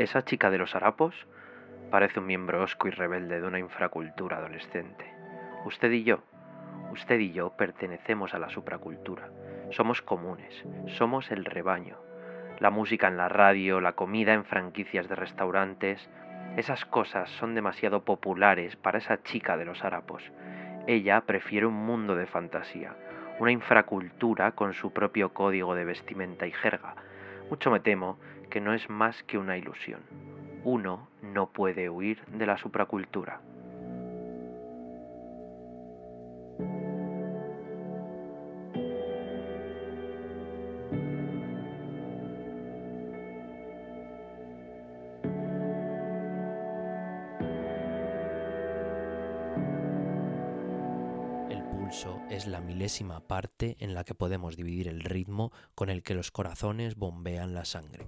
Esa chica de los harapos parece un miembro hosco y rebelde de una infracultura adolescente. Usted y yo pertenecemos a la supracultura. Somos comunes, somos el rebaño. La música en la radio, la comida en franquicias de restaurantes, esas cosas son demasiado populares para esa chica de los harapos. Ella prefiere un mundo de fantasía, una infracultura con su propio código de vestimenta y jerga. Mucho me temo que no es más que una ilusión. Uno no puede huir de la supracultura. El pulso es la milésima parte en la que podemos dividir el ritmo con el que los corazones bombean la sangre.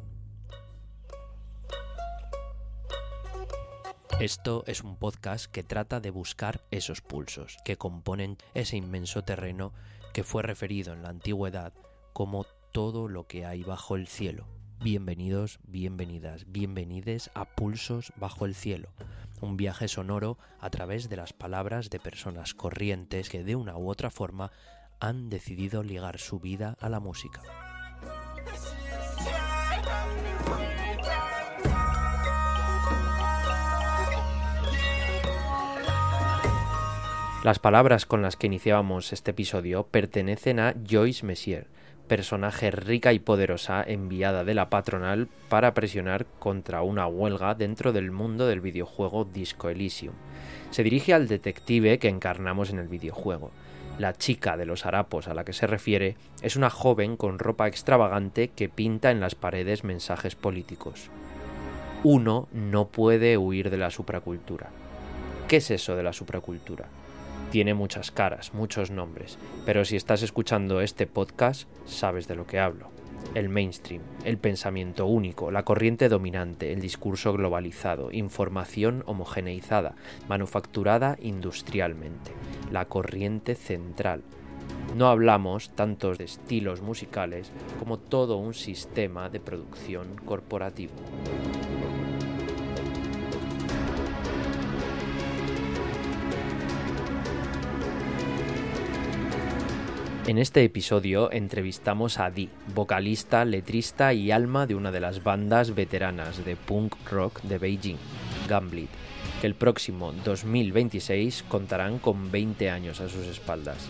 Esto es un podcast que trata de buscar esos pulsos que componen ese inmenso terreno que fue referido en la antigüedad como todo lo que hay bajo el cielo. Bienvenidos, bienvenidas, bienvenides a Pulsos bajo el cielo, un viaje sonoro a través de las palabras de personas corrientes que de una u otra forma han decidido ligar su vida a la música. Las palabras con las que iniciábamos este episodio pertenecen a Joyce Messier, personaje rica y poderosa enviada de la patronal para presionar contra una huelga dentro del mundo del videojuego Disco Elysium. Se dirige al detective que encarnamos en el videojuego. La chica de los harapos a la que se refiere es una joven con ropa extravagante que pinta en las paredes mensajes políticos. Uno no puede huir de la supracultura. ¿Qué es eso de la supracultura? Tiene muchas caras, muchos nombres, pero si estás escuchando este podcast, sabes de lo que hablo. El mainstream, el pensamiento único, la corriente dominante, el discurso globalizado, información homogeneizada, manufacturada industrialmente, la corriente central. No hablamos tanto de estilos musicales como todo un sistema de producción corporativo. En este episodio entrevistamos a Dee, vocalista, letrista y alma de una de las bandas veteranas de punk rock de Beijing, Gunbleed, que el próximo 2026 contarán con 20 años a sus espaldas.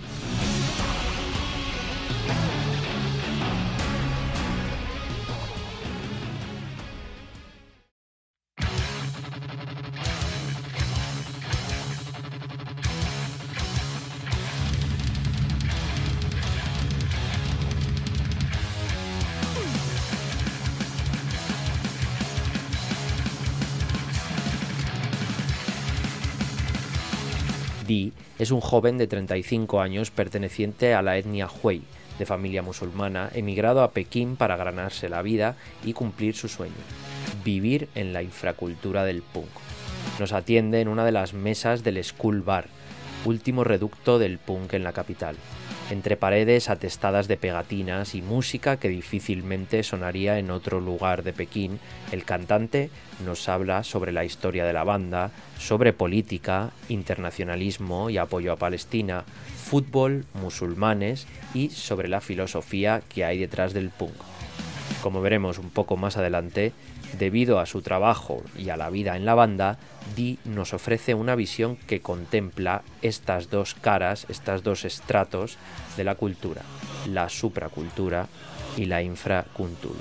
Dee es un joven de 35 años perteneciente a la etnia Hui, de familia musulmana, emigrado a Pekín para ganarse la vida y cumplir su sueño: vivir en la infracultura del punk. Nos atiende en una de las mesas del School Bar, último reducto del punk en la capital, entre paredes atestadas de pegatinas y música que difícilmente sonaría en otro lugar de Pekín. El cantante nos habla sobre la historia de la banda, sobre política, internacionalismo y apoyo a Palestina, fútbol, musulmanes y sobre la filosofía que hay detrás del punk. Como veremos un poco más adelante, debido a su trabajo y a la vida en la banda, Dee nos ofrece una visión que contempla estas dos caras, estos dos estratos de la cultura, la supracultura y la infracultura.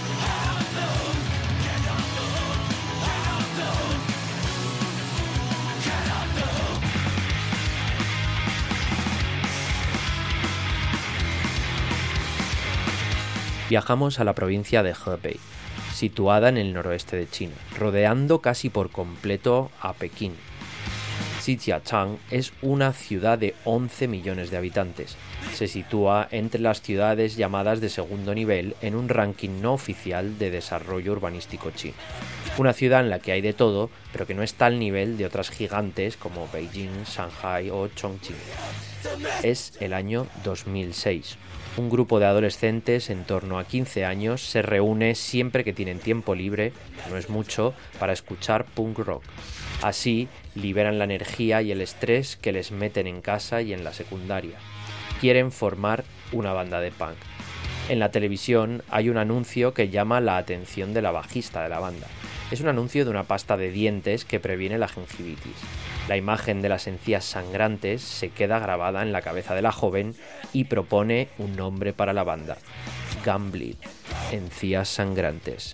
Viajamos a la provincia de Hebei, situada en el noroeste de China, rodeando casi por completo a Pekín. Zhijiazhuang es una ciudad de 11 millones de habitantes. Se sitúa entre las ciudades llamadas de segundo nivel en un ranking no oficial de desarrollo urbanístico chino. Una ciudad en la que hay de todo, pero que no está al nivel de otras gigantes como Beijing, Shanghai o Chongqing. Es el año 2006. Un grupo de adolescentes en torno a 15 años se reúne siempre que tienen tiempo libre, no es mucho, para escuchar punk rock. Así liberan la energía y el estrés que les meten en casa y en la secundaria. Quieren formar una banda de punk. En la televisión hay un anuncio que llama la atención de la bajista de la banda. Es un anuncio de una pasta de dientes que previene la gingivitis. La imagen de las encías sangrantes se queda grabada en la cabeza de la joven y propone un nombre para la banda: Gum Bleed, encías sangrantes.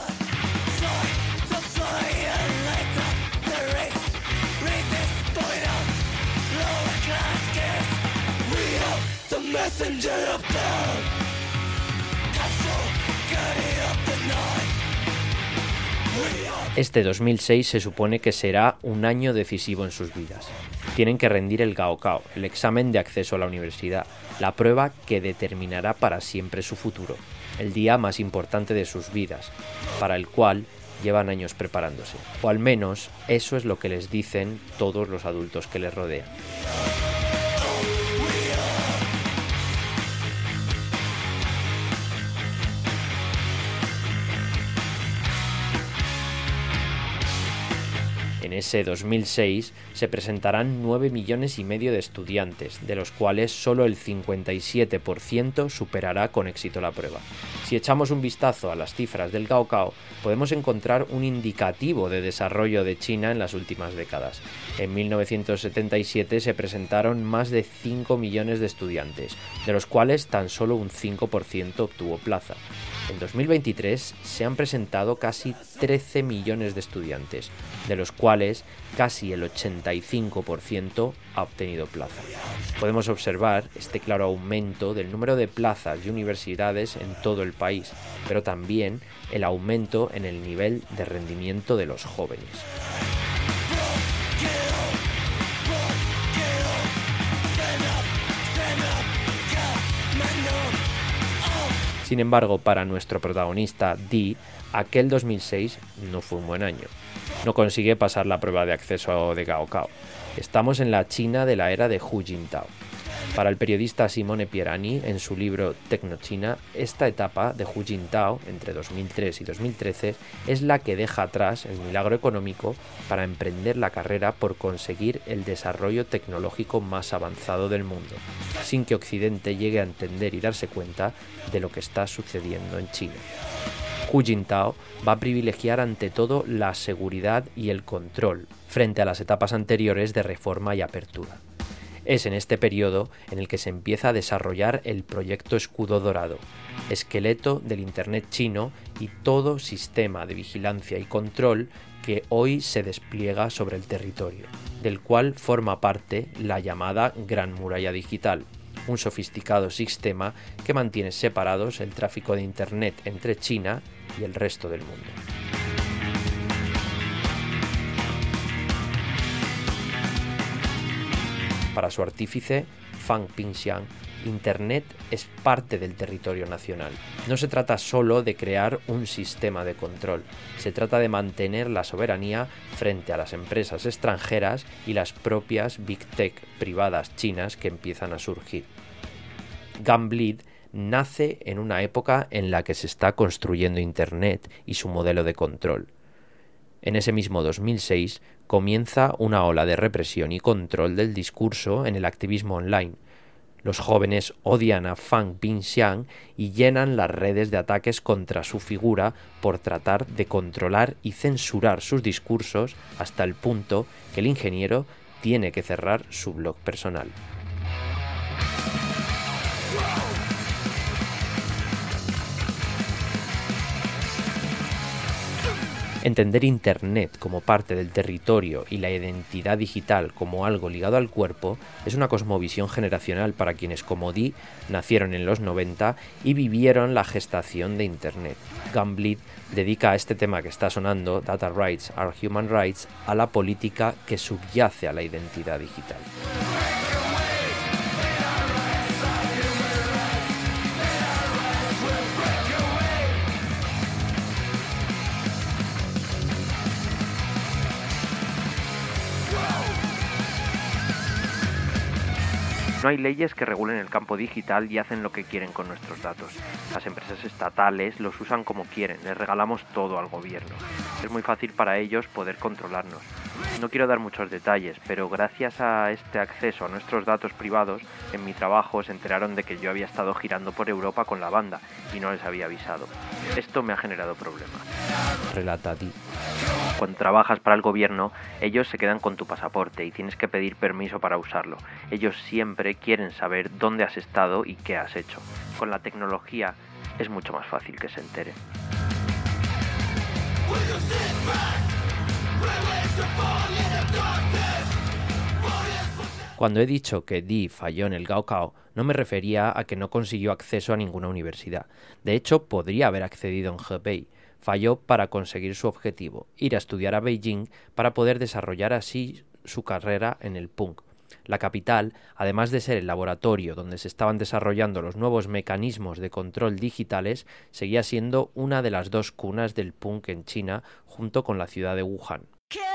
Este 2006 se supone que será un año decisivo en sus vidas. Tienen que rendir el Gaokao, el examen de acceso a la universidad, la prueba que determinará para siempre su futuro, el día más importante de sus vidas, para el cual llevan años preparándose. O al menos eso es lo que les dicen todos los adultos que les rodean. En ese 2006 se presentarán 9,5 millones de estudiantes, de los cuales solo el 57% superará con éxito la prueba. Si echamos un vistazo a las cifras del Gaokao, podemos encontrar un indicativo de desarrollo de China en las últimas décadas. En 1977 se presentaron más de 5 millones de estudiantes, de los cuales tan solo un 5% obtuvo plaza. En 2023 se han presentado casi 13 millones de estudiantes, de los cuales casi el 85% ha obtenido plaza. Podemos observar este claro aumento del número de plazas y universidades en todo el país, pero también el aumento en el nivel de rendimiento de los jóvenes. Sin embargo, para nuestro protagonista, Dee, aquel 2006 no fue un buen año. No consigue pasar la prueba de acceso de Gaokao. Estamos en la China de la era de Hu Jintao. Para el periodista Simone Pierani, en su libro Tecnochina, esta etapa de Hu Jintao, entre 2003 y 2013, es la que deja atrás el milagro económico para emprender la carrera por conseguir el desarrollo tecnológico más avanzado del mundo, sin que Occidente llegue a entender y darse cuenta de lo que está sucediendo en China. Hu Jintao va a privilegiar ante todo la seguridad y el control, frente a las etapas anteriores de reforma y apertura. Es en este periodo en el que se empieza a desarrollar el proyecto Escudo Dorado, esqueleto del Internet chino y todo sistema de vigilancia y control que hoy se despliega sobre el territorio, del cual forma parte la llamada Gran Muralla Digital, un sofisticado sistema que mantiene separados el tráfico de Internet entre China y el resto del mundo. Para su artífice, Fang Pingxiang, Internet es parte del territorio nacional. No se trata solo de crear un sistema de control, se trata de mantener la soberanía frente a las empresas extranjeras y las propias Big Tech privadas chinas que empiezan a surgir. Gum Bleed nace en una época en la que se está construyendo Internet y su modelo de control. En ese mismo 2006 comienza una ola de represión y control del discurso en el activismo online. Los jóvenes odian a Fang Pingxiang y llenan las redes de ataques contra su figura por tratar de controlar y censurar sus discursos hasta el punto que el ingeniero tiene que cerrar su blog personal. Entender Internet como parte del territorio y la identidad digital como algo ligado al cuerpo es una cosmovisión generacional para quienes, como Dee, nacieron en los 90 y vivieron la gestación de Internet. Gum Bleed dedica a este tema que está sonando, Data Rights are Human Rights, a la política que subyace a la identidad digital. No hay leyes que regulen el campo digital y hacen lo que quieren con nuestros datos. Las empresas estatales los usan como quieren, les regalamos todo al gobierno. Es muy fácil para ellos poder controlarnos. No quiero dar muchos detalles, pero gracias a este acceso a nuestros datos privados, en mi trabajo se enteraron de que yo había estado girando por Europa con la banda y no les había avisado. Esto me ha generado problemas. Relata Dee. Cuando trabajas para el gobierno, ellos se quedan con tu pasaporte y tienes que pedir permiso para usarlo. Ellos siempre quieren saber dónde has estado y qué has hecho. Con la tecnología es mucho más fácil que se enteren. Cuando he dicho que Dee falló en el Gaokao, no me refería a que no consiguió acceso a ninguna universidad. De hecho, podría haber accedido en Hebei. Falló para conseguir su objetivo, ir a estudiar a Beijing para poder desarrollar así su carrera en el punk. La capital, además de ser el laboratorio donde se estaban desarrollando los nuevos mecanismos de control digitales, seguía siendo una de las dos cunas del punk en China, junto con la ciudad de Wuhan.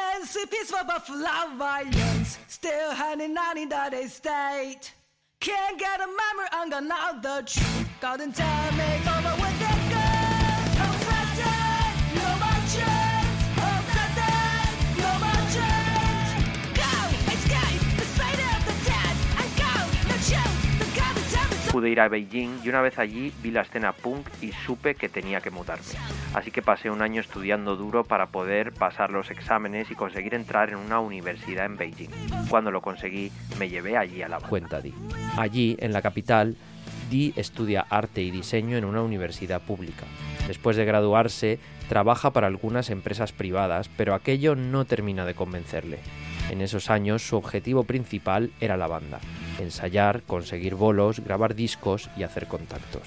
Pude ir a Beijing y una vez allí vi la escena punk y supe que tenía que mudarme. Así que pasé un año estudiando duro para poder pasar los exámenes y conseguir entrar en una universidad en Beijing. Cuando lo conseguí, me llevé allí a la banda. Cuenta Dee. Allí, en la capital, Dee estudia arte y diseño en una universidad pública. Después de graduarse, trabaja para algunas empresas privadas, pero aquello no termina de convencerle. En esos años, su objetivo principal era la banda: ensayar, conseguir bolos, grabar discos y hacer contactos.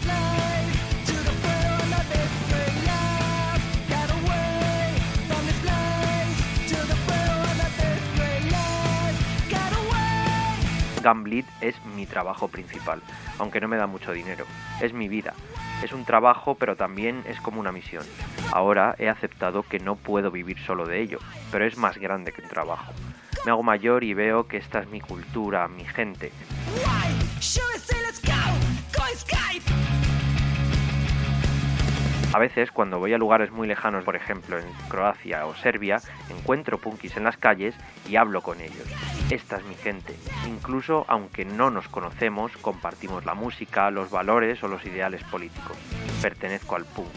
Gunbleed es mi trabajo principal, aunque no me da mucho dinero. Es mi vida. Es un trabajo, pero también es como una misión. Ahora he aceptado que no puedo vivir solo de ello, pero es más grande que un trabajo. Me hago mayor y veo que esta es mi cultura, mi gente. A veces, cuando voy a lugares muy lejanos, por ejemplo en Croacia o Serbia, encuentro punkis en las calles y hablo con ellos. Esta es mi gente. Incluso aunque no nos conocemos, compartimos la música, los valores o los ideales políticos. Pertenezco al punk.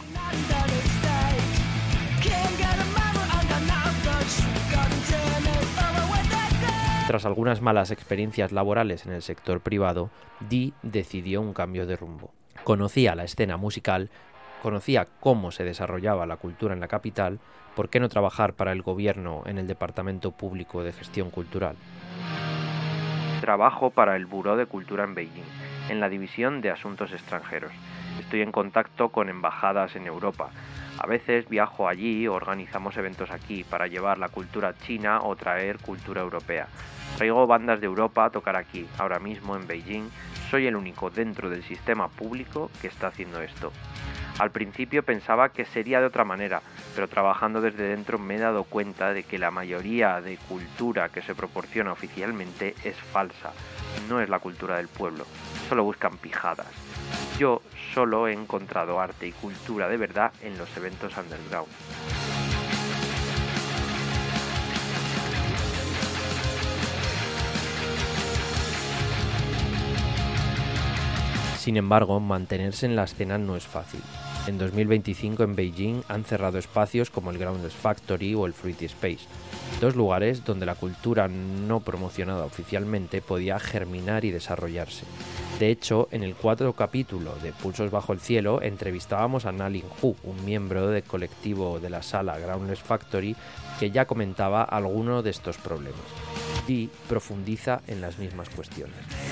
Tras algunas malas experiencias laborales en el sector privado, Dee decidió un cambio de rumbo. Conocía la escena musical, conocía cómo se desarrollaba la cultura en la capital. ¿Por qué no trabajar para el gobierno en el Departamento Público de Gestión Cultural? Trabajo para el Buró de Cultura en Beijing, en la División de Asuntos Extranjeros. Estoy en contacto con embajadas en Europa. A veces viajo allí o organizamos eventos aquí para llevar la cultura china o traer cultura europea. Traigo bandas de Europa a tocar aquí. Ahora mismo en Beijing soy el único dentro del sistema público que está haciendo esto. Al principio pensaba que sería de otra manera, pero trabajando desde dentro me he dado cuenta de que la mayoría de cultura que se proporciona oficialmente es falsa. No es la cultura del pueblo, solo buscan pijadas. Yo solo he encontrado arte y cultura de verdad en los eventos underground. Sin embargo, mantenerse en la escena no es fácil. En 2025 en Beijing han cerrado espacios como el Groundless Factory o el Fruity Space, dos lugares donde la cultura no promocionada oficialmente podía germinar y desarrollarse. De hecho, en el 4º capítulo de Pulsos bajo el cielo entrevistábamos a Na Ling-hu, un miembro del colectivo de la sala Groundless Factory, que ya comentaba alguno de estos problemas. Dee profundiza en las mismas cuestiones.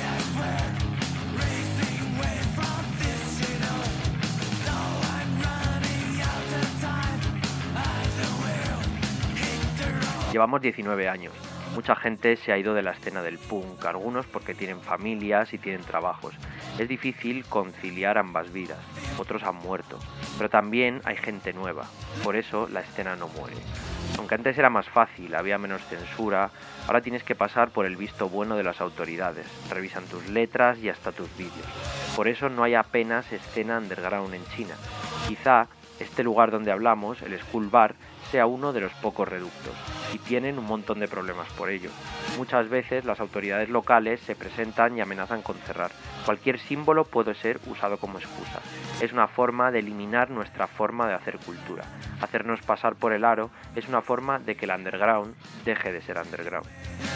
Llevamos 19 años. Mucha gente se ha ido de la escena del punk, algunos porque tienen familias y tienen trabajos. Es difícil conciliar ambas vidas, otros han muerto, pero también hay gente nueva, por eso la escena no muere. Aunque antes era más fácil, había menos censura, ahora tienes que pasar por el visto bueno de las autoridades, revisan tus letras y hasta tus vídeos. Por eso no hay apenas escena underground en China. Quizá este lugar donde hablamos, el School Bar, sea uno de los pocos reductos, y tienen un montón de problemas por ello. Muchas veces las autoridades locales se presentan y amenazan con cerrar. Cualquier símbolo puede ser usado como excusa. Es una forma de eliminar nuestra forma de hacer cultura. Hacernos pasar por el aro es una forma de que el underground deje de ser underground.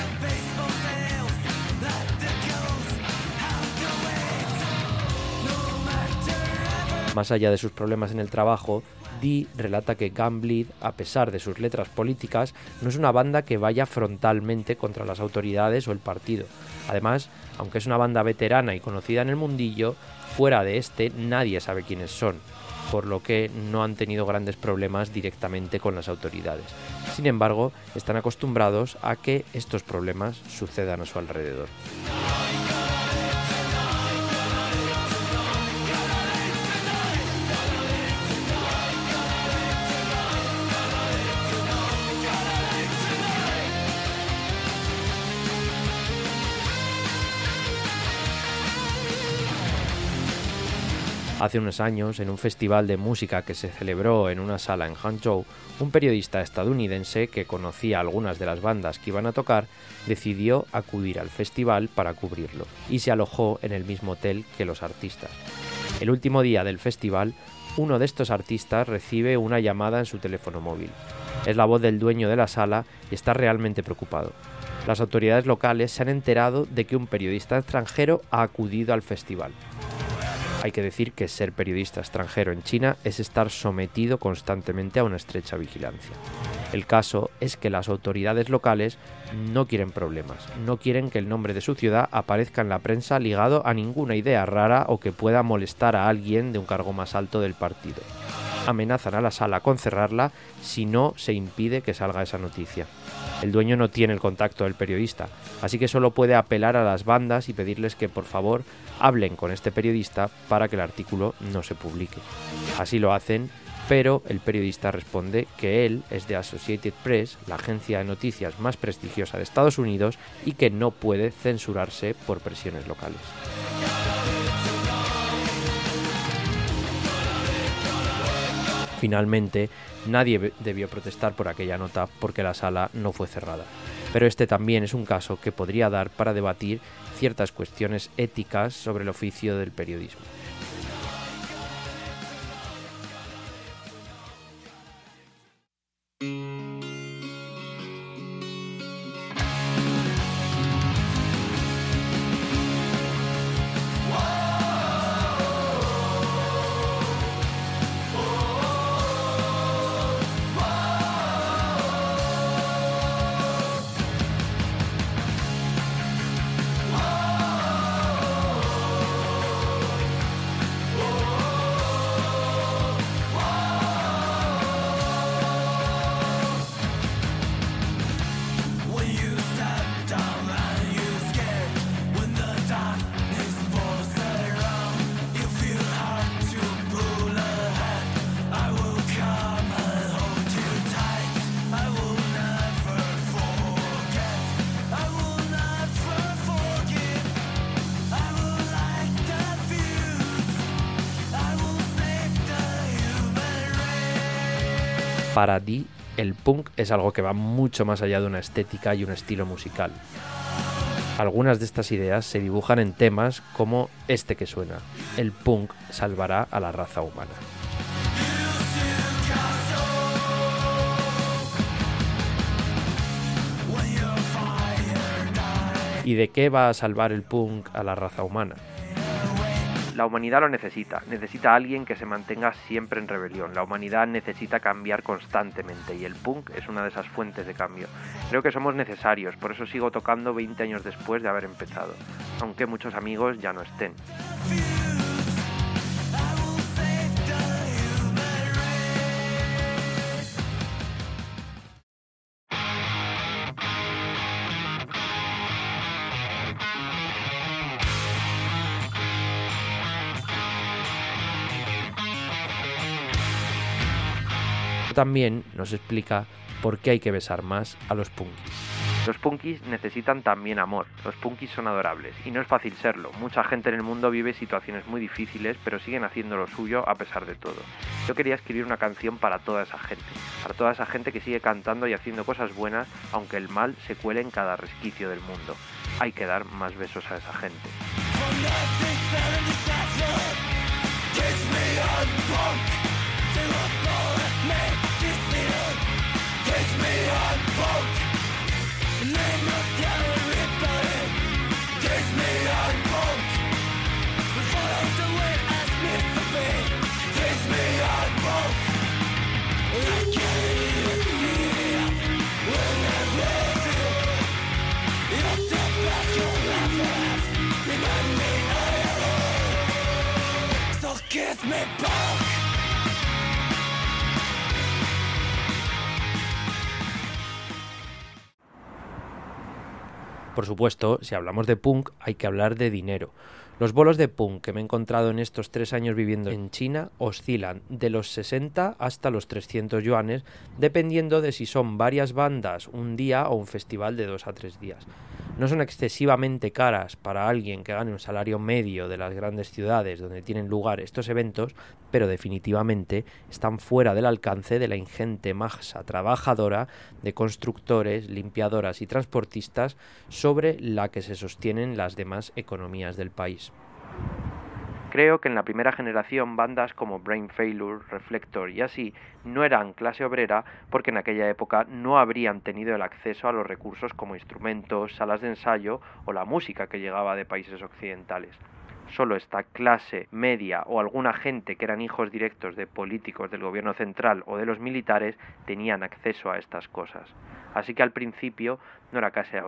Más allá de sus problemas en el trabajo, Dee relata que Gun Bleed, a pesar de sus letras políticas, no es una banda que vaya frontalmente contra las autoridades o el partido. Además, aunque es una banda veterana y conocida en el mundillo, fuera de este nadie sabe quiénes son, por lo que no han tenido grandes problemas directamente con las autoridades. Sin embargo, están acostumbrados a que estos problemas sucedan a su alrededor. Hace unos años, en un festival de música que se celebró en una sala en Hangzhou, un periodista estadounidense que conocía algunas de las bandas que iban a tocar decidió acudir al festival para cubrirlo y se alojó en el mismo hotel que los artistas. El último día del festival, uno de estos artistas recibe una llamada en su teléfono móvil. Es la voz del dueño de la sala y está realmente preocupado. Las autoridades locales se han enterado de que un periodista extranjero ha acudido al festival. Hay que decir que ser periodista extranjero en China es estar sometido constantemente a una estrecha vigilancia. El caso es que las autoridades locales no quieren problemas, no quieren que el nombre de su ciudad aparezca en la prensa ligado a ninguna idea rara o que pueda molestar a alguien de un cargo más alto del partido. Amenazan a la sala con cerrarla si no se impide que salga esa noticia. El dueño no tiene el contacto del periodista, así que solo puede apelar a las bandas y pedirles que por favor hablen con este periodista para que el artículo no se publique. Así lo hacen, pero el periodista responde que él es de Associated Press, la agencia de noticias más prestigiosa de Estados Unidos, y que no puede censurarse por presiones locales. Finalmente, nadie debió protestar por aquella nota porque la sala no fue cerrada. Pero este también es un caso que podría dar para debatir ciertas cuestiones éticas sobre el oficio del periodismo. Para Dee, el punk es algo que va mucho más allá de una estética y un estilo musical. Algunas de estas ideas se dibujan en temas como este que suena: el punk salvará a la raza humana. ¿Y de qué va a salvar el punk a la raza humana? La humanidad lo necesita a alguien que se mantenga siempre en rebelión. La humanidad necesita cambiar constantemente y el punk es una de esas fuentes de cambio. Creo que somos necesarios, por eso sigo tocando 20 años después de haber empezado, aunque muchos amigos ya no estén. También nos explica por qué hay que besar más a los punkis. Los punkis necesitan también amor, los punkis son adorables, y no es fácil serlo. Mucha gente en el mundo vive situaciones muy difíciles, pero siguen haciendo lo suyo a pesar de todo. Yo quería escribir una canción para toda esa gente que sigue cantando y haciendo cosas buenas, aunque el mal se cuele en cada resquicio del mundo. Hay que dar más besos a esa gente. Por supuesto, si hablamos de punk, hay que hablar de dinero. Los bolos de punk que me he encontrado en estos 3 años viviendo en China oscilan de los 60 hasta los 300 yuanes, dependiendo de si son varias bandas un día o un festival de 2 a 3 días. No son excesivamente caras para alguien que gane un salario medio de las grandes ciudades donde tienen lugar estos eventos, pero definitivamente están fuera del alcance de la ingente masa trabajadora de constructores, limpiadoras y transportistas sobre la que se sostienen las demás economías del país. Creo que en la primera generación bandas como Brain Failure, Reflector y así no eran clase obrera porque en aquella época no habrían tenido el acceso a los recursos como instrumentos, salas de ensayo o la música que llegaba de países occidentales. Solo esta clase media o alguna gente que eran hijos directos de políticos del gobierno central o de los militares tenían acceso a estas cosas. Así que al principio no era clase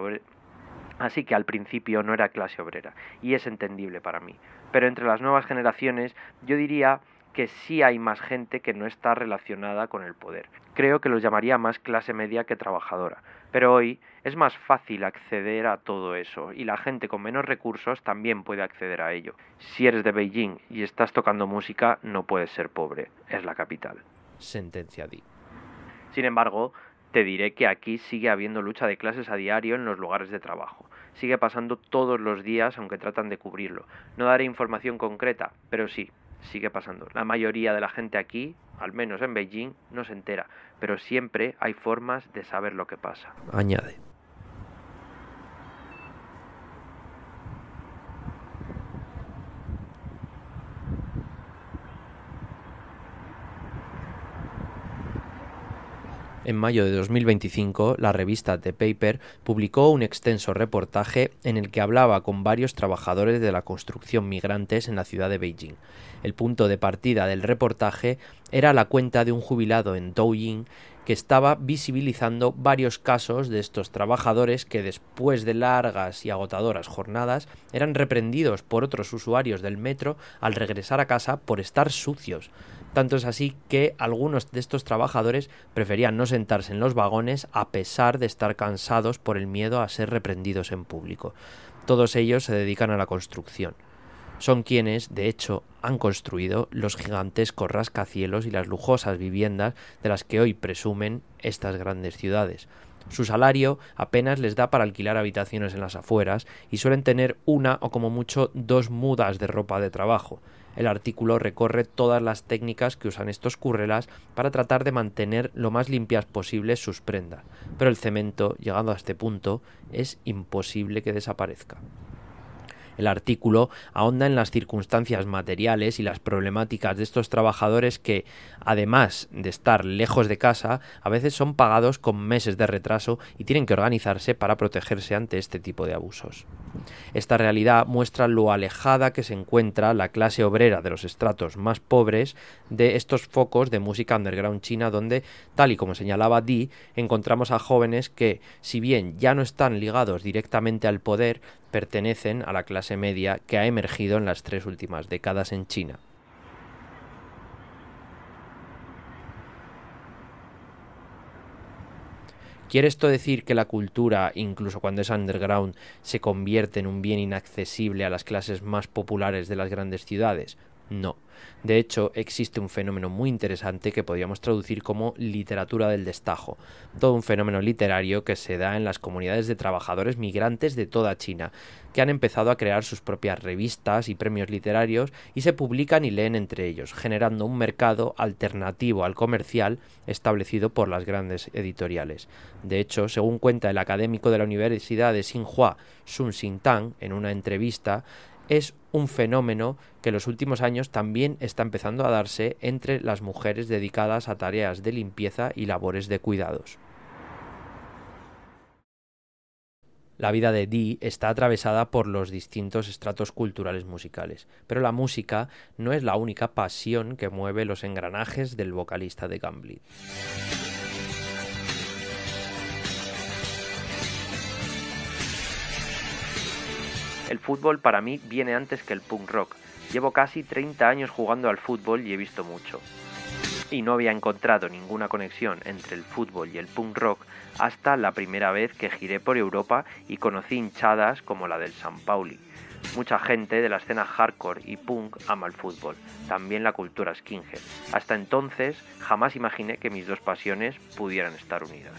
obrera, y es entendible para mí. Pero entre las nuevas generaciones yo diría que sí hay más gente que no está relacionada con el poder. Creo que los llamaría más clase media que trabajadora. Pero hoy es más fácil acceder a todo eso, y la gente con menos recursos también puede acceder a ello. Si eres de Beijing y estás tocando música, no puedes ser pobre, es la capital. Sentencia Di. Sin embargo, te diré que aquí sigue habiendo lucha de clases a diario en los lugares de trabajo. Sigue pasando todos los días, aunque tratan de cubrirlo. No daré información concreta, pero sí, sigue pasando. La mayoría de la gente aquí, al menos en Beijing, no se entera, pero siempre hay formas de saber lo que pasa. Añade. En mayo de 2025, la revista The Paper publicó un extenso reportaje en el que hablaba con varios trabajadores de la construcción migrantes en la ciudad de Beijing. El punto de partida del reportaje era la cuenta de un jubilado en Douyin que estaba visibilizando varios casos de estos trabajadores que después de largas y agotadoras jornadas eran reprendidos por otros usuarios del metro al regresar a casa por estar sucios. Tanto es así que algunos de estos trabajadores preferían no sentarse en los vagones a pesar de estar cansados por el miedo a ser reprendidos en público. Todos ellos se dedican a la construcción. Son quienes, de hecho, han construido los gigantescos rascacielos y las lujosas viviendas de las que hoy presumen estas grandes ciudades. Su salario apenas les da para alquilar habitaciones en las afueras y suelen tener una o como mucho 2 mudas de ropa de trabajo. El artículo recorre todas las técnicas que usan estos currelas para tratar de mantener lo más limpias posibles sus prendas, pero el cemento, llegando a este punto, es imposible que desaparezca. El artículo ahonda en las circunstancias materiales y las problemáticas de estos trabajadores que, además de estar lejos de casa, a veces son pagados con meses de retraso y tienen que organizarse para protegerse ante este tipo de abusos. Esta realidad muestra lo alejada que se encuentra la clase obrera de los estratos más pobres de estos focos de música underground china donde, tal y como señalaba Di, encontramos a jóvenes que, si bien ya no están ligados directamente al poder, pertenecen a la clase media que ha emergido en las 3 últimas décadas en China. ¿Quiere esto decir que la cultura, incluso cuando es underground, se convierte en un bien inaccesible a las clases más populares de las grandes ciudades? No. De hecho, existe un fenómeno muy interesante que podríamos traducir como literatura del destajo, todo un fenómeno literario que se da en las comunidades de trabajadores migrantes de toda China, que han empezado a crear sus propias revistas y premios literarios y se publican y leen entre ellos, generando un mercado alternativo al comercial establecido por las grandes editoriales. De hecho, según cuenta el académico de la Universidad de Tsinghua, Sun Xintang, en una entrevista, es un fenómeno que en los últimos años también está empezando a darse entre las mujeres dedicadas a tareas de limpieza y labores de cuidados. La vida de Dee está atravesada por los distintos estratos culturales musicales, pero la música no es la única pasión que mueve los engranajes del vocalista de Gamblit. El fútbol para mí viene antes que el punk rock. Llevo casi 30 años jugando al fútbol y he visto mucho. Y no había encontrado ninguna conexión entre el fútbol y el punk rock hasta la primera vez que giré por Europa y conocí hinchadas como la del San Pauli. Mucha gente de la escena hardcore y punk ama el fútbol, también la cultura skinhead. Hasta entonces jamás imaginé que mis dos pasiones pudieran estar unidas.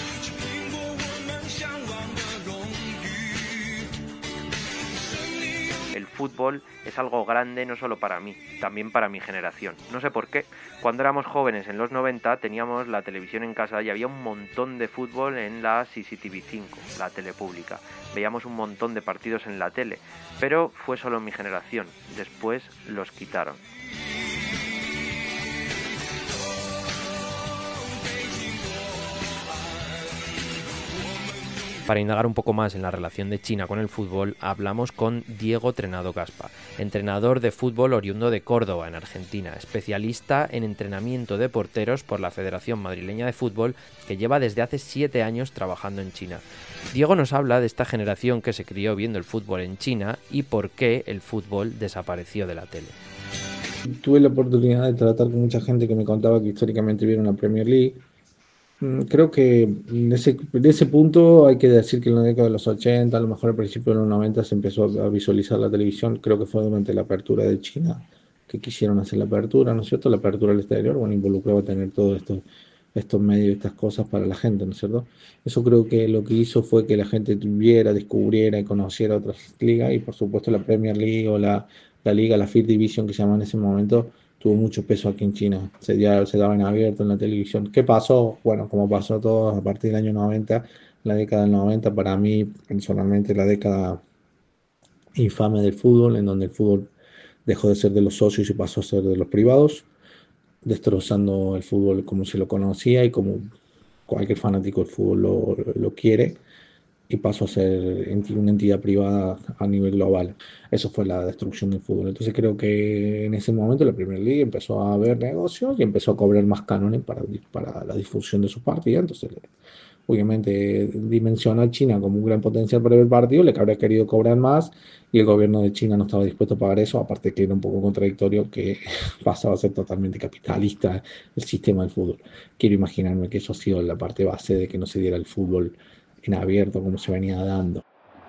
El fútbol es algo grande no solo para mí, también para mi generación. No sé por qué. Cuando éramos jóvenes en los 90 teníamos la televisión en casa y había un montón de fútbol en la CCTV5, la tele pública. Veíamos un montón de partidos en la tele, pero fue solo mi generación. Después los quitaron. Para indagar un poco más en la relación de China con el fútbol, hablamos con Diego Trenado Gaspa, entrenador de fútbol oriundo de Córdoba, en Argentina, especialista en entrenamiento de porteros por la Federación Madrileña de Fútbol, que lleva desde hace 7 años trabajando en China. Diego nos habla de esta generación que se crió viendo el fútbol en China y por qué el fútbol desapareció de la tele. Tuve la oportunidad de tratar con mucha gente que me contaba que históricamente vieron la Premier League. Creo que de ese punto hay que decir que en la década de los 80, a lo mejor al principio de los 90 se empezó a visualizar la televisión. Creo que fue durante la apertura de China que quisieron hacer la apertura, ¿no es cierto? La apertura al exterior, bueno, involucraba tener todos estos medios, estas cosas para la gente, ¿no es cierto? Eso creo que lo que hizo fue que la gente viera, descubriera y conociera otras ligas y por supuesto la Premier League o la liga, la Fifth Division que se llamaba en ese momento, tuvo mucho peso aquí en China, se daba en abierto en la televisión. ¿Qué pasó? Bueno, como pasó todo a partir del año 90, la década del 90, para mí personalmente la década infame del fútbol, en donde el fútbol dejó de ser de los socios y pasó a ser de los privados, destrozando el fútbol como se lo conocía y como cualquier fanático del fútbol lo quiere, y pasó a ser una entidad privada a nivel global. Eso fue la destrucción del fútbol. Entonces creo que en ese momento la Premier League empezó a ver negocios y empezó a cobrar más cánones para la difusión de sus partidos. Entonces, obviamente, dimensiona a China como un gran potencial para el partido, le habría querido cobrar más y el gobierno de China no estaba dispuesto a pagar eso, aparte que era un poco contradictorio que pasaba a ser totalmente capitalista el sistema del fútbol. Quiero imaginarme que eso ha sido la parte base de que no se diera el fútbol en abierto como se venía dando.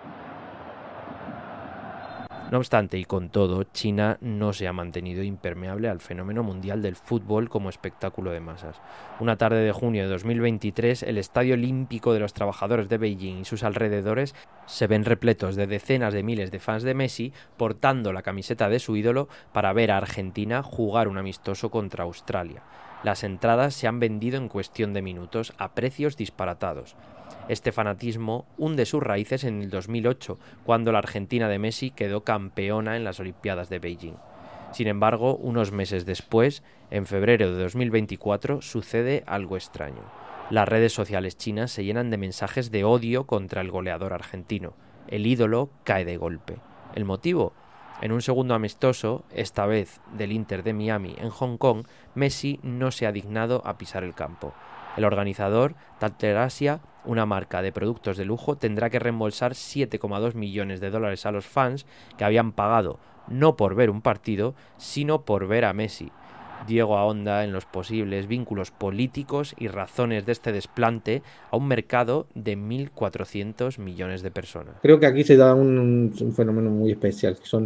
No obstante, y con todo, China no se ha mantenido impermeable al fenómeno mundial del fútbol como espectáculo de masas. Una tarde de junio de 2023, el Estadio Olímpico de los Trabajadores de Beijing y sus alrededores se ven repletos de decenas de miles de fans de Messi portando la camiseta de su ídolo para ver a Argentina jugar un amistoso contra Australia. Las entradas se han vendido en cuestión de minutos a precios disparatados. Este fanatismo hunde sus raíces en el 2008, cuando la Argentina de Messi quedó campeona en las Olimpiadas de Beijing. Sin embargo, unos meses después, en febrero de 2024, sucede algo extraño. Las redes sociales chinas se llenan de mensajes de odio contra el goleador argentino. El ídolo cae de golpe. ¿El motivo? En un segundo amistoso, esta vez del Inter de Miami en Hong Kong, Messi no se ha dignado a pisar el campo. El organizador, Tatler Asia, una marca de productos de lujo, tendrá que reembolsar $7,2 millones a los fans que habían pagado no por ver un partido, sino por ver a Messi. Diego ahonda en los posibles vínculos políticos y razones de este desplante a un mercado de 1.400 millones de personas. Creo que aquí se da un fenómeno muy especial, que son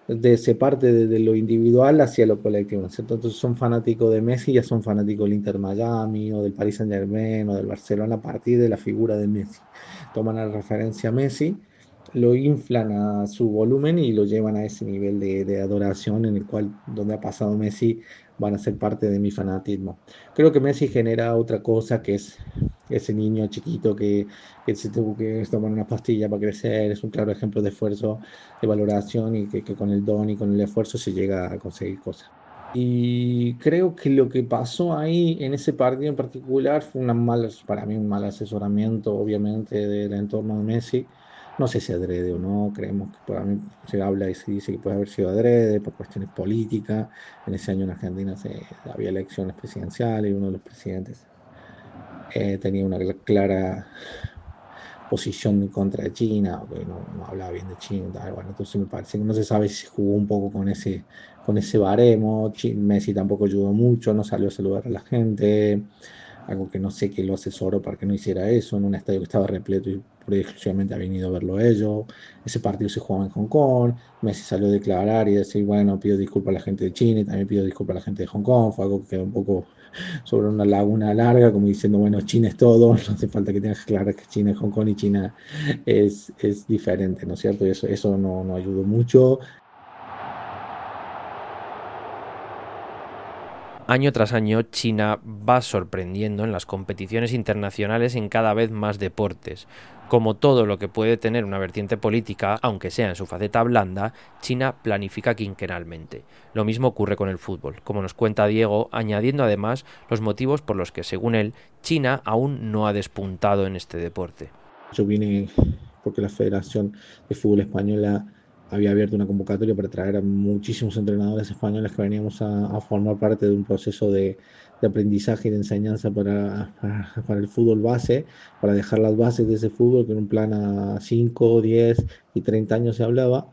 se parte de lo individual hacia lo colectivo, ¿no es cierto? Entonces son fanáticos de Messi, ya son fanáticos del Inter Miami o del Paris Saint-Germain o del Barcelona a partir de la figura de Messi. Toman la referencia a Messi, lo inflan a su volumen y lo llevan a ese nivel de adoración en el cual, donde ha pasado Messi, van a ser parte de mi fanatismo. Creo que Messi genera otra cosa que es ese niño chiquito que se tuvo que tomar una pastilla para crecer, es un claro ejemplo de esfuerzo, de valoración y que con el don y con el esfuerzo se llega a conseguir cosas. Y creo que lo que pasó ahí en ese partido en particular fue para mí un mal asesoramiento, obviamente, del entorno de Messi. No sé si adrede o no, creemos que para mí se habla y se dice que puede haber sido adrede por cuestiones políticas. En ese año en Argentina había elecciones presidenciales y uno de los presidentes tenía una clara posición en contra de China, o que no hablaba bien de China y tal. Bueno, entonces me parece que no se sabe si se jugó un poco con ese baremo. Messi tampoco ayudó mucho, no salió a saludar a la gente, algo que no sé qué lo asesoró para que no hiciera eso, en un estadio que estaba repleto y por exclusivamente habían ido a verlo ellos. Ese partido se jugaba en Hong Kong, Messi salió a declarar y decir, bueno, pido disculpas a la gente de China y también pido disculpas a la gente de Hong Kong, fue algo que quedó un poco sobre una laguna larga, como diciendo, bueno, China es todo, no hace falta que tengas que aclarar que China es Hong Kong y China es diferente, ¿no es cierto? Y eso no ayudó mucho. Año tras año, China va sorprendiendo en las competiciones internacionales en cada vez más deportes. Como todo lo que puede tener una vertiente política, aunque sea en su faceta blanda, China planifica quinquenalmente. Lo mismo ocurre con el fútbol, como nos cuenta Diego, añadiendo además los motivos por los que, según él, China aún no ha despuntado en este deporte. Yo vine porque la Federación de Fútbol Española había abierto una convocatoria para traer a muchísimos entrenadores españoles que veníamos a formar parte de un proceso de aprendizaje y de enseñanza para el fútbol base, para dejar las bases de ese fútbol, que en un plan a 5, 10 y 30 años se hablaba,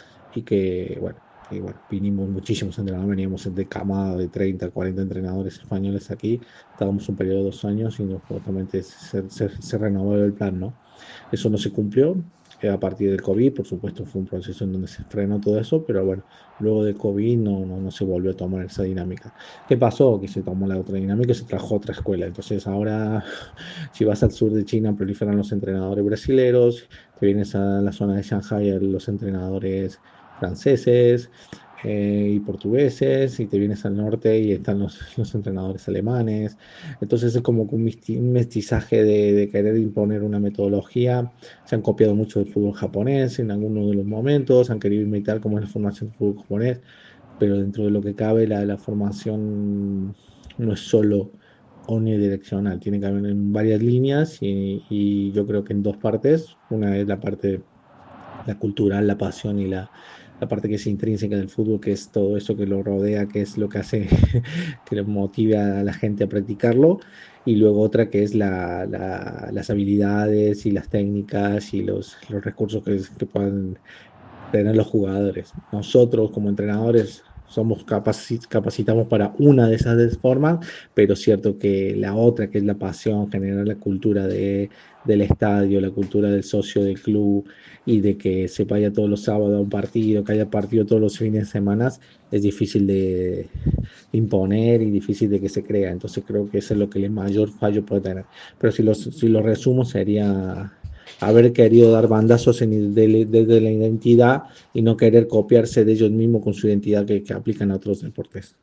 y bueno, vinimos muchísimos entrenadores, veníamos de camada de 30, 40 entrenadores españoles aquí, estábamos un periodo de 2 años y justamente se renovó el plan, ¿no? Eso no se cumplió a partir del COVID, por supuesto fue un proceso en donde se frenó todo eso, pero bueno, luego del COVID no se volvió a tomar esa dinámica. ¿Qué pasó? Que se tomó la otra dinámica y se trajo otra escuela. Entonces ahora, si vas al sur de China, proliferan los entrenadores brasileros, te vienes a la zona de Shanghai, a los entrenadores franceses, y portugueses, y te vienes al norte y están los entrenadores alemanes. Entonces es como un mestizaje de querer imponer una metodología. Se han copiado mucho del fútbol japonés en algunos de los momentos, han querido imitar cómo es la formación del fútbol japonés, pero dentro de lo que cabe la formación no es solo unidireccional, tiene que haber en varias líneas y yo creo que en dos partes. Una es la parte la cultural, la pasión y la parte que es intrínseca del fútbol, que es todo eso que lo rodea, que es lo que hace que le motive a la gente a practicarlo. Y luego otra que es las habilidades y las técnicas y los recursos que puedan tener los jugadores. Nosotros como entrenadores capacitamos para una de esas formas, pero es cierto que la otra, que es la pasión, generar la cultura del estadio, la cultura del socio del club y de que se vaya todos los sábados a un partido, que haya partido todos los fines de semana, es difícil de imponer y difícil de que se crea. Entonces creo que eso es lo que el mayor fallo puede tener. Pero si lo resumo sería haber querido dar bandazos desde la identidad y no querer copiarse de ellos mismos con su identidad que aplican a otros deportes.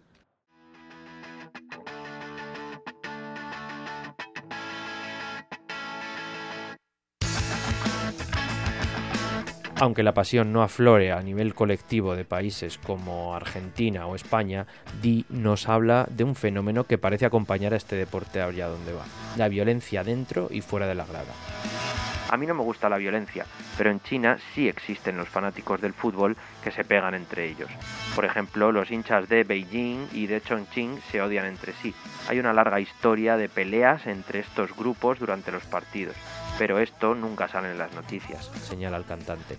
Aunque la pasión no aflore a nivel colectivo de países como Argentina o España, Di nos habla de un fenómeno que parece acompañar a este deporte allá donde va: la violencia dentro y fuera de la grada. A mí no me gusta la violencia, pero en China sí existen los fanáticos del fútbol que se pegan entre ellos. Por ejemplo, los hinchas de Beijing y de Chongqing se odian entre sí. Hay una larga historia de peleas entre estos grupos durante los partidos. pero esto nunca sale en las noticias, señala el cantante.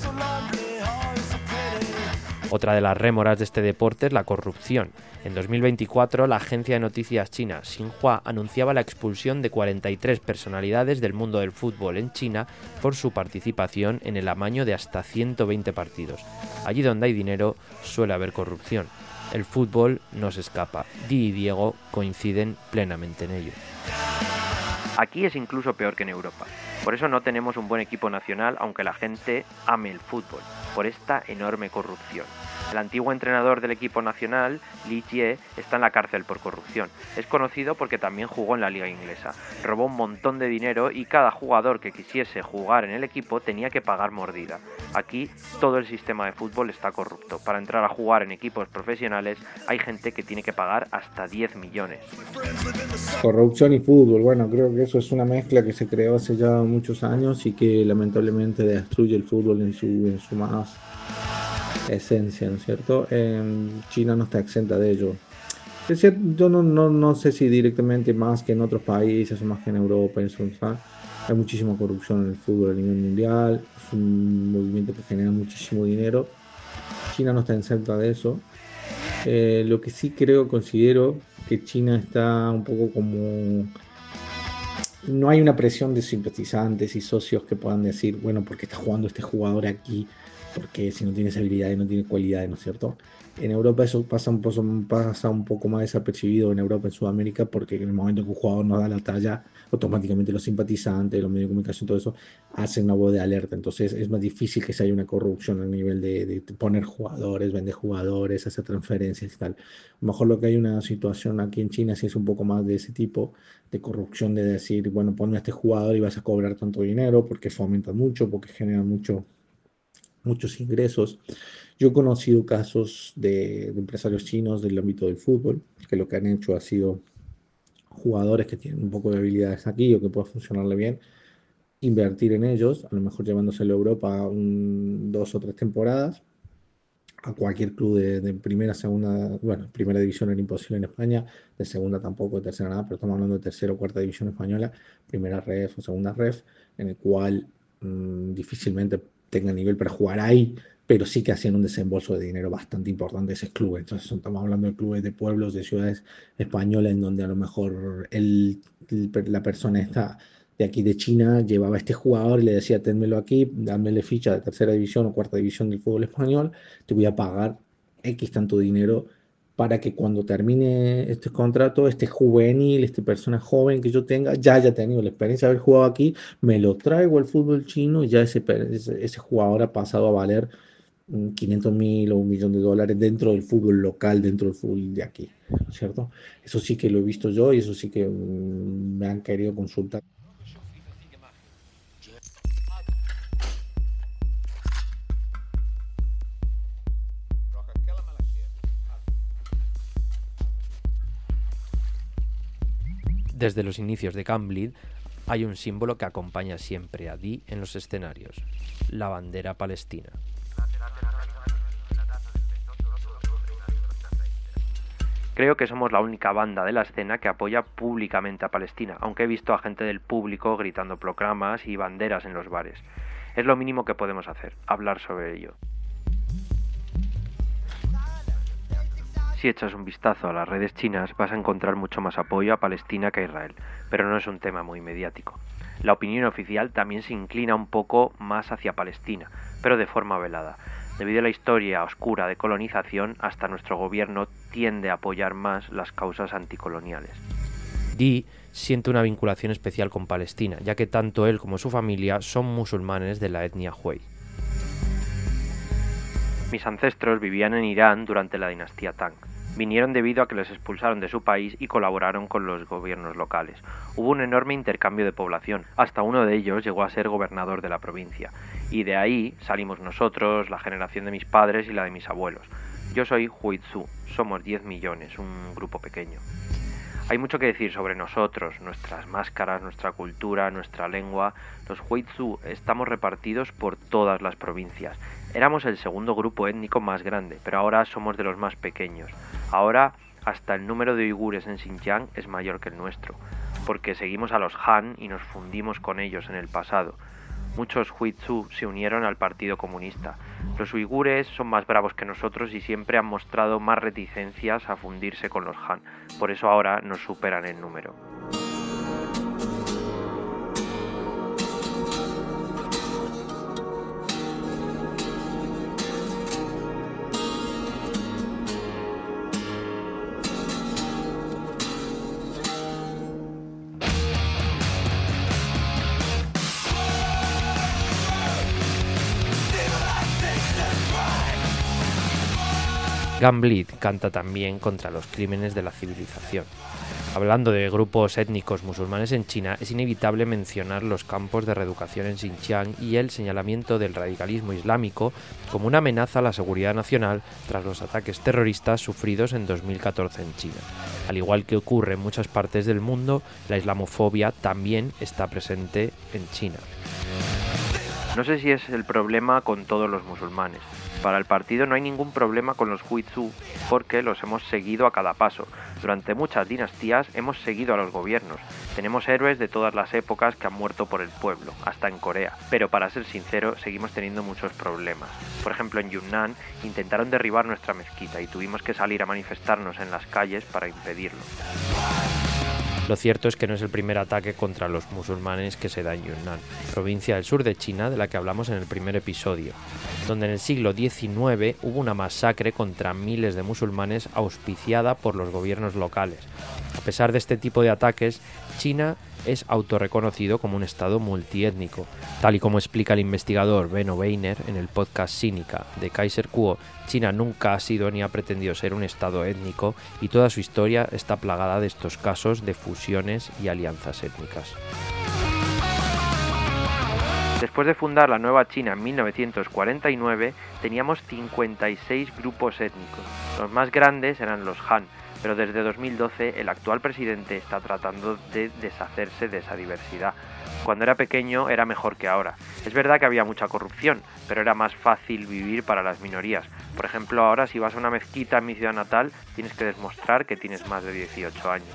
Otra de las rémoras de este deporte es la corrupción. En 2024, la agencia de noticias china Xinhua anunciaba la expulsión de 43 personalidades del mundo del fútbol en China por su participación en el amaño de hasta 120 partidos. Allí donde hay dinero suele haber corrupción. El fútbol no se escapa. Di y Diego coinciden plenamente en ello. Aquí es incluso peor que en Europa. Por eso no tenemos un buen equipo nacional, aunque la gente ame el fútbol, por esta enorme corrupción. El antiguo entrenador del equipo nacional, Li Jie, está en la cárcel por corrupción. Es conocido porque también jugó en la liga inglesa. Robó un montón de dinero y cada jugador que quisiese jugar en el equipo tenía que pagar mordida. Aquí todo el sistema de fútbol está corrupto. Para entrar a jugar en equipos profesionales hay gente que tiene que pagar hasta 10 millones. Corrupción y fútbol, bueno, creo que eso es una mezcla que se creó hace ya muchos años y que lamentablemente destruye el fútbol en su más esencia, ¿no es cierto? China no está exenta de ello. Es cierto, yo no sé si directamente más que en otros países o más que en Europa, hay muchísima corrupción en el fútbol a nivel mundial, es un movimiento que genera muchísimo dinero. China no está exenta de eso. Lo que sí considero que China está un poco como... No hay una presión de simpatizantes y socios que puedan decir, bueno, ¿por qué está jugando este jugador aquí? Porque si no tiene habilidades, no tiene cualidades, ¿no es cierto? En Europa eso pasa un poco más desapercibido, en Europa, en Sudamérica, porque en el momento que un jugador no da la talla, automáticamente los simpatizantes, los medios de comunicación, todo eso, hacen una voz de alerta. Entonces es más difícil que se haya una corrupción a nivel de poner jugadores, vender jugadores, hacer transferencias y tal. A lo mejor lo que hay una situación aquí en China sí es un poco más de ese tipo de corrupción, de decir, bueno, ponme a este jugador y vas a cobrar tanto dinero, porque fomentan mucho, porque generan muchos ingresos. Yo he conocido casos de empresarios chinos del ámbito del fútbol, que lo que han hecho ha sido jugadores que tienen un poco de habilidades aquí o que pueden funcionarle bien, invertir en ellos, a lo mejor llevándoselo a Europa 2 o 3 temporadas, a cualquier club de primera, segunda, bueno, primera división era imposible en España, de segunda tampoco, de tercera nada, pero estamos hablando de tercera o cuarta división española, primera ref o segunda ref, en el cual difícilmente tenga nivel para jugar ahí, pero sí que hacían un desembolso de dinero bastante importante esos clubes. Entonces estamos hablando de clubes de pueblos, de ciudades españolas, en donde a lo mejor la persona está de aquí de China llevaba a este jugador y le decía, ténmelo aquí, dámele ficha de tercera división o cuarta división del fútbol español, te voy a pagar X tanto dinero para que cuando termine este contrato, este juvenil, esta persona joven que yo tenga, ya haya tenido la experiencia de haber jugado aquí, me lo traigo al fútbol chino y ya ese jugador ha pasado a valer 500.000 o $1.000.000 dentro del fútbol local, dentro del fútbol de aquí, ¿cierto? Eso sí que lo he visto yo y eso sí que me han querido consultar. Desde los inicios de Camp Bleed hay un símbolo que acompaña siempre a Di en los escenarios, la bandera palestina. Creo que somos la única banda de la escena que apoya públicamente a Palestina, aunque he visto a gente del público gritando proclamas y banderas en los bares. Es lo mínimo que podemos hacer, hablar sobre ello. Si echas un vistazo a las redes chinas vas a encontrar mucho más apoyo a Palestina que a Israel, pero no es un tema muy mediático. La opinión oficial también se inclina un poco más hacia Palestina, pero de forma velada. Debido a la historia oscura de colonización, hasta nuestro gobierno tiende a apoyar más las causas anticoloniales. Di siente una vinculación especial con Palestina, ya que tanto él como su familia son musulmanes de la etnia Hui. Mis ancestros vivían en Irán durante la dinastía Tang. Vinieron debido a que les expulsaron de su país y colaboraron con los gobiernos locales. Hubo un enorme intercambio de población, hasta uno de ellos llegó a ser gobernador de la provincia. Y de ahí salimos nosotros, la generación de mis padres y la de mis abuelos. Yo soy Huizhu, somos 10 millones, un grupo pequeño. Hay mucho que decir sobre nosotros, nuestras máscaras, nuestra cultura, nuestra lengua. Los Huizhu estamos repartidos por todas las provincias. Éramos el segundo grupo étnico más grande, pero ahora somos de los más pequeños. Ahora hasta el número de uigures en Xinjiang es mayor que el nuestro. porque seguimos a los Han y nos fundimos con ellos en el pasado. Muchos Huizu se unieron al Partido Comunista. Los uigures son más bravos que nosotros y siempre han mostrado más reticencias a fundirse con los Han. Por eso ahora nos superan en número. Gunbleed canta también contra los crímenes de la civilización. Hablando de grupos étnicos musulmanes en China, es inevitable mencionar los campos de reeducación en Xinjiang y el señalamiento del radicalismo islámico como una amenaza a la seguridad nacional tras los ataques terroristas sufridos en 2014 en China. Al igual que ocurre en muchas partes del mundo, la islamofobia también está presente en China. No sé si es el problema con todos los musulmanes. Para el partido no hay ningún problema con los Huizu porque los hemos seguido a cada paso. Durante muchas dinastías hemos seguido a los gobiernos. Tenemos héroes de todas las épocas que han muerto por el pueblo, hasta en Corea. Pero para ser sincero, seguimos teniendo muchos problemas. Por ejemplo, en Yunnan intentaron derribar nuestra mezquita y tuvimos que salir a manifestarnos en las calles para impedirlo. Lo cierto es que no es el primer ataque contra los musulmanes que se da en Yunnan, provincia del sur de China de la que hablamos en el primer episodio, donde en el siglo XIX hubo una masacre contra miles de musulmanes auspiciada por los gobiernos locales. A pesar de este tipo de ataques, China es autorreconocido como un estado multiétnico. Tal y como explica el investigador Benno Weiner en el podcast Cínica de Kaiser Kuo, China nunca ha sido ni ha pretendido ser un estado étnico y toda su historia está plagada de estos casos de fusiones y alianzas étnicas. Después de fundar la nueva China en 1949, teníamos 56 grupos étnicos. Los más grandes eran los Han, pero desde 2012 el actual presidente está tratando de deshacerse de esa diversidad. Cuando era pequeño era mejor que ahora. Es verdad que había mucha corrupción, pero era más fácil vivir para las minorías. Por ejemplo, ahora si vas a una mezquita en mi ciudad natal, tienes que demostrar que tienes más de 18 años.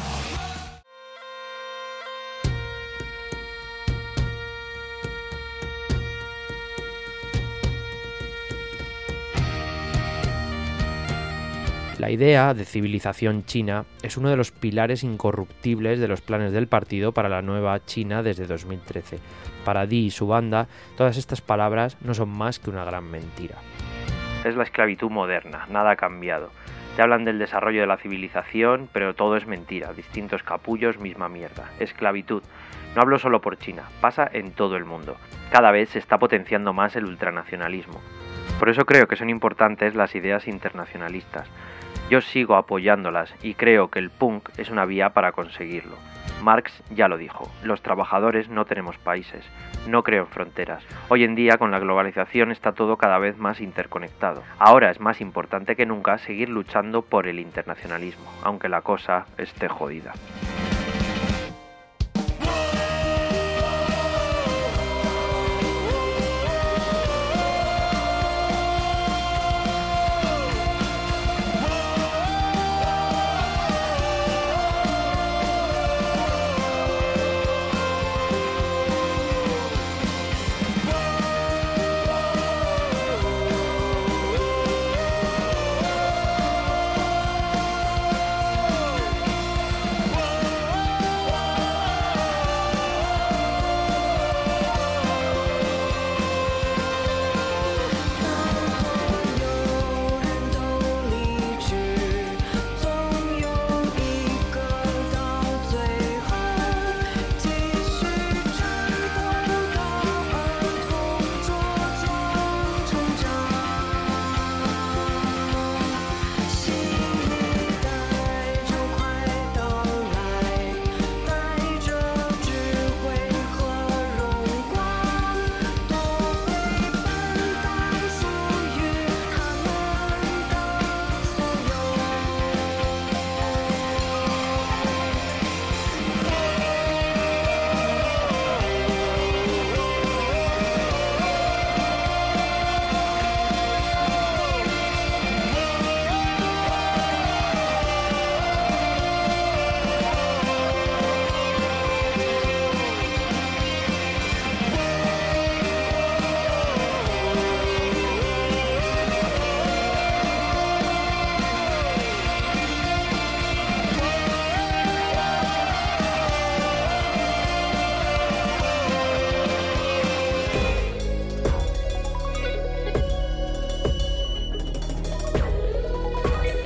La idea de civilización china es uno de los pilares incorruptibles de los planes del partido para la nueva China desde 2013. Para Di y su banda, todas estas palabras no son más que una gran mentira. Es la esclavitud moderna, nada ha cambiado. Te hablan del desarrollo de la civilización, pero todo es mentira, distintos capullos, misma mierda. Esclavitud. No hablo solo por China, pasa en todo el mundo. Cada vez se está potenciando más el ultranacionalismo. Por eso creo que son importantes las ideas internacionalistas. Yo sigo apoyándolas y creo que el punk es una vía para conseguirlo. Marx ya lo dijo, los trabajadores no tenemos países, no creo en fronteras. Hoy en día con la globalización está todo cada vez más interconectado. Ahora es más importante que nunca seguir luchando por el internacionalismo, aunque la cosa esté jodida.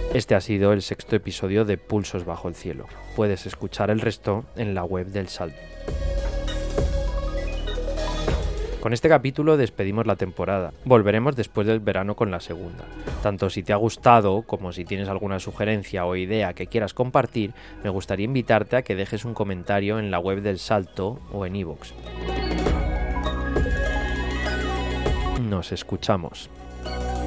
Este ha sido el 6º episodio de Pulsos bajo el cielo. Puedes escuchar el resto en la web del Salto. Con este capítulo despedimos la temporada. Volveremos después del verano con la segunda. Tanto si te ha gustado como si tienes alguna sugerencia o idea que quieras compartir, me gustaría invitarte a que dejes un comentario en la web del Salto o en iVoox. Nos escuchamos.